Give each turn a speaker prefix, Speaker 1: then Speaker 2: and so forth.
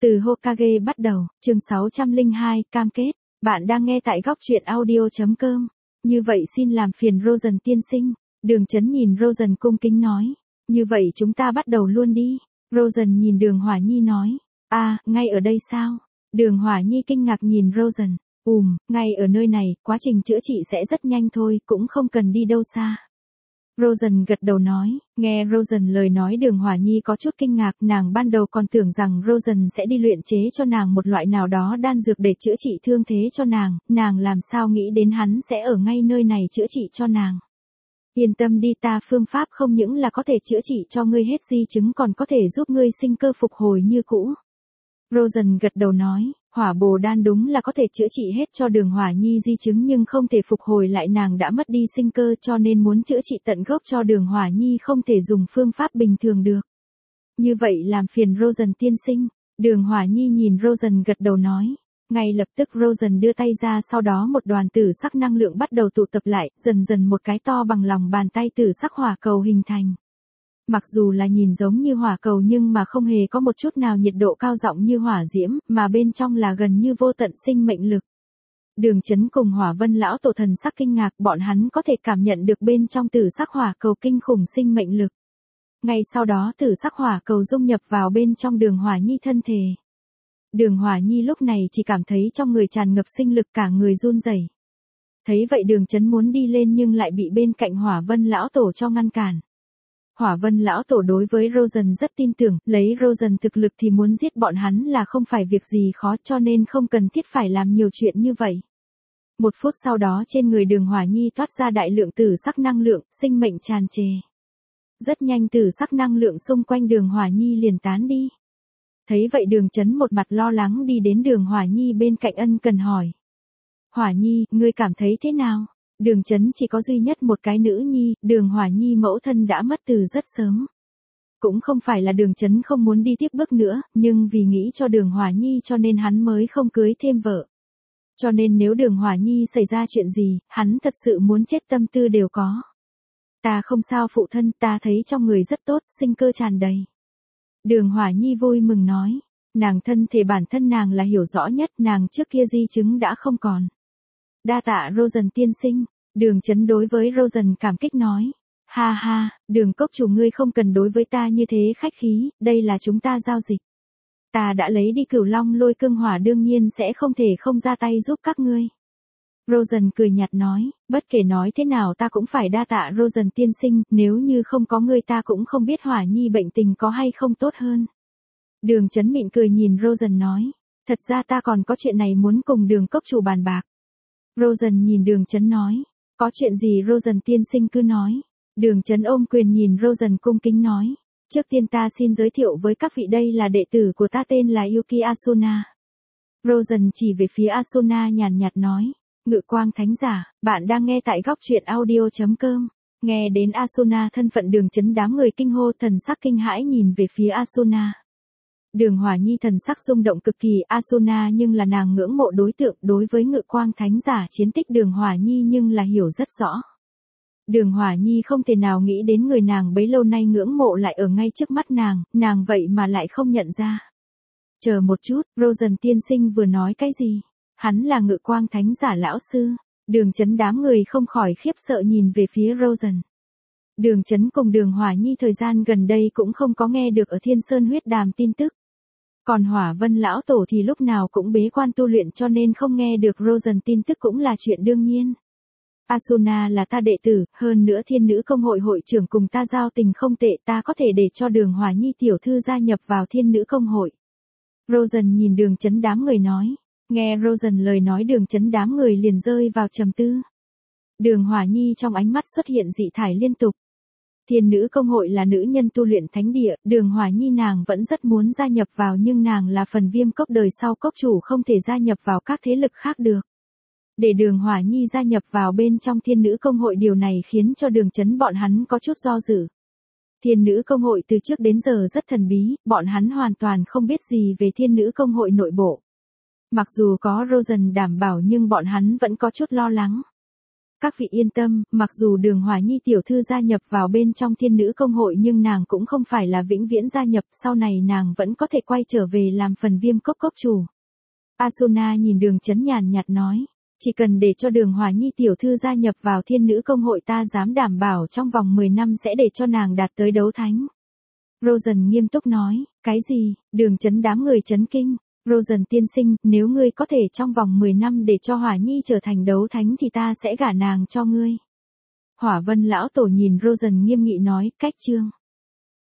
Speaker 1: Từ Hokage bắt đầu, chương 602, cam kết. Bạn đang nghe tại góc truyện audio.com. Như vậy xin làm phiền Rosen tiên sinh. Đường Chấn nhìn Rosen cung kính nói. Như vậy chúng ta bắt đầu luôn đi. Rosen nhìn Đường Hỏa Nhi nói. Ngay ở đây sao? Đường Hỏa Nhi kinh ngạc nhìn Rosen. Ngay ở nơi này, quá trình chữa trị sẽ rất nhanh thôi, cũng không cần đi đâu xa. Rosen gật đầu nói, nghe Rosen lời nói Đường Hỏa Nhi có chút kinh ngạc, nàng ban đầu còn tưởng rằng Rosen sẽ đi luyện chế cho nàng một loại nào đó đan dược để chữa trị thương thế cho nàng làm sao nghĩ đến hắn sẽ ở ngay nơi này chữa trị cho nàng. Yên tâm đi, ta phương pháp không những là có thể chữa trị cho ngươi hết di chứng còn có thể giúp ngươi sinh cơ phục hồi như cũ. Rosen gật đầu nói, hỏa bồ đan đúng là có thể chữa trị hết cho Đường Hỏa Nhi di chứng nhưng không thể phục hồi lại, nàng đã mất đi sinh cơ cho nên muốn chữa trị tận gốc cho Đường Hỏa Nhi không thể dùng phương pháp bình thường được. Như vậy làm phiền Rosen tiên sinh. Đường Hỏa Nhi nhìn Rosen gật đầu nói. Ngay lập tức Rosen đưa tay ra, sau đó một đoàn tử sắc năng lượng bắt đầu tụ tập lại, dần dần một cái to bằng lòng bàn tay tử sắc hỏa cầu hình thành. Mặc dù là nhìn giống như hỏa cầu nhưng mà không hề có một chút nào nhiệt độ cao rộng như hỏa diễm, mà bên trong là gần như vô tận sinh mệnh lực. Đường Chấn cùng Hỏa Vân lão tổ thần sắc kinh ngạc, bọn hắn có thể cảm nhận được bên trong tử sắc hỏa cầu kinh khủng sinh mệnh lực. Ngay sau đó tử sắc hỏa cầu dung nhập vào bên trong Đường Hỏa Nhi thân thể. Đường Hỏa Nhi lúc này chỉ cảm thấy trong người tràn ngập sinh lực, cả người run rẩy. Thấy vậy Đường Chấn muốn đi lên nhưng lại bị bên cạnh Hỏa Vân lão tổ cho ngăn cản. Hỏa Vân lão tổ đối với Rosen rất tin tưởng, lấy Rosen thực lực thì muốn giết bọn hắn là không phải việc gì khó, cho nên không cần thiết phải làm nhiều chuyện như vậy. Một phút sau đó trên người Đường Hỏa Nhi toát ra đại lượng tử sắc năng lượng, sinh mệnh tràn trề. Rất nhanh tử sắc năng lượng xung quanh Đường Hỏa Nhi liền tán đi. Thấy vậy Đường Chấn một mặt lo lắng đi đến Đường Hỏa Nhi bên cạnh ân cần hỏi. Hỏa Nhi, ngươi cảm thấy thế nào? Đường Chấn chỉ có duy nhất một cái nữ nhi, Đường Hỏa Nhi mẫu thân đã mất từ rất sớm. Cũng không phải là Đường Chấn không muốn đi tiếp bước nữa, nhưng vì nghĩ cho Đường Hỏa Nhi cho nên hắn mới không cưới thêm vợ. Cho nên nếu Đường Hỏa Nhi xảy ra chuyện gì, hắn thật sự muốn chết tâm tư đều có. Ta không sao phụ thân, ta thấy trong người rất tốt, sinh cơ tràn đầy. Đường Hỏa Nhi vui mừng nói, nàng thân thể bản thân nàng là hiểu rõ nhất, nàng trước kia di chứng đã không còn. Đa tạ Rosen tiên sinh. Đường Chấn đối với Rosen cảm kích nói. Ha, Đường cốc chủ ngươi không cần đối với ta như thế khách khí, đây là chúng ta giao dịch. Ta đã lấy đi Cửu Long Lôi Cương Hỏa đương nhiên sẽ không thể không ra tay giúp các ngươi. Rosen cười nhạt nói, bất kể nói thế nào ta cũng phải đa tạ Rosen tiên sinh, nếu như không có ngươi ta cũng không biết Hỏa Nhi bệnh tình có hay không tốt hơn. Đường Chấn mỉm cười nhìn Rosen nói, thật ra ta còn có chuyện này muốn cùng Đường cốc chủ bàn bạc. Rosen nhìn Đường Chấn nói, có chuyện gì Rosen tiên sinh cứ nói. Đường Chấn ôm quyền nhìn Rosen cung kính nói, trước tiên ta xin giới thiệu với các vị đây là đệ tử của ta tên là Yuki Asuna. Rosen chỉ về phía Asuna nhàn nhạt nói, Ngự Quang Thánh Giả, bạn đang nghe tại góc truyện audio.com. Nghe đến Asuna thân phận Đường Chấn đám người kinh hô, thần sắc kinh hãi nhìn về phía Asuna. Đường Hỏa Nhi thần sắc rung động cực kỳ, Asuna nhưng là nàng ngưỡng mộ đối tượng, đối với Ngự Quang Thánh Giả chiến tích Đường Hỏa Nhi nhưng là hiểu rất rõ. Đường Hỏa Nhi không thể nào nghĩ đến người nàng bấy lâu nay ngưỡng mộ lại ở ngay trước mắt nàng vậy mà lại không nhận ra. Chờ một chút, Rosen tiên sinh vừa nói cái gì? Hắn là Ngự Quang Thánh Giả lão sư. Đường Chấn đám người không khỏi khiếp sợ nhìn về phía Rosen. Đường Chấn cùng Đường Hỏa Nhi thời gian gần đây cũng không có nghe được ở Thiên Sơn huyết đàm tin tức. Còn Hỏa Vân lão tổ thì lúc nào cũng bế quan tu luyện cho nên không nghe được Rosen tin tức cũng là chuyện đương nhiên. Asuna là ta đệ tử, hơn nữa Thiên Nữ Công hội hội trưởng cùng ta giao tình không tệ, ta có thể để cho Đường Hỏa Nhi tiểu thư gia nhập vào Thiên Nữ Công hội. Rosen nhìn Đường Chấn đám người nói. Nghe Rosen lời nói Đường Chấn đám người liền rơi vào trầm tư. Đường Hỏa Nhi trong ánh mắt xuất hiện dị thải liên tục. Thiên Nữ Công hội là nữ nhân tu luyện thánh địa, Đường Hỏa Nhi nàng vẫn rất muốn gia nhập vào nhưng nàng là phần Viêm cốc đời sau cốc chủ không thể gia nhập vào các thế lực khác được. Để Đường Hỏa Nhi gia nhập vào bên trong Thiên Nữ Công hội điều này khiến cho Đường Chấn bọn hắn có chút do dự. Thiên Nữ Công hội từ trước đến giờ rất thần bí, bọn hắn hoàn toàn không biết gì về Thiên Nữ Công hội nội bộ. Mặc dù có Rosen đảm bảo nhưng bọn hắn vẫn có chút lo lắng. Các vị yên tâm, mặc dù Đường Hỏa Nhi tiểu thư gia nhập vào bên trong Thiên Nữ Công hội nhưng nàng cũng không phải là vĩnh viễn gia nhập, sau này nàng vẫn có thể quay trở về làm phần Viêm Cốc cốc chủ. Asuna nhìn Đường Chấn nhàn nhạt nói, chỉ cần để cho Đường Hỏa Nhi tiểu thư gia nhập vào Thiên Nữ Công hội ta dám đảm bảo trong vòng 10 năm sẽ để cho nàng đạt tới đấu thánh. Rosen nghiêm túc nói, cái gì? Đường Chấn đám người chấn kinh. Rosen tiên sinh, nếu ngươi có thể trong vòng 10 năm để cho Hỏa Nhi trở thành đấu thánh thì ta sẽ gả nàng cho ngươi. Hỏa Vân lão tổ nhìn Rosen nghiêm nghị nói, cách chương.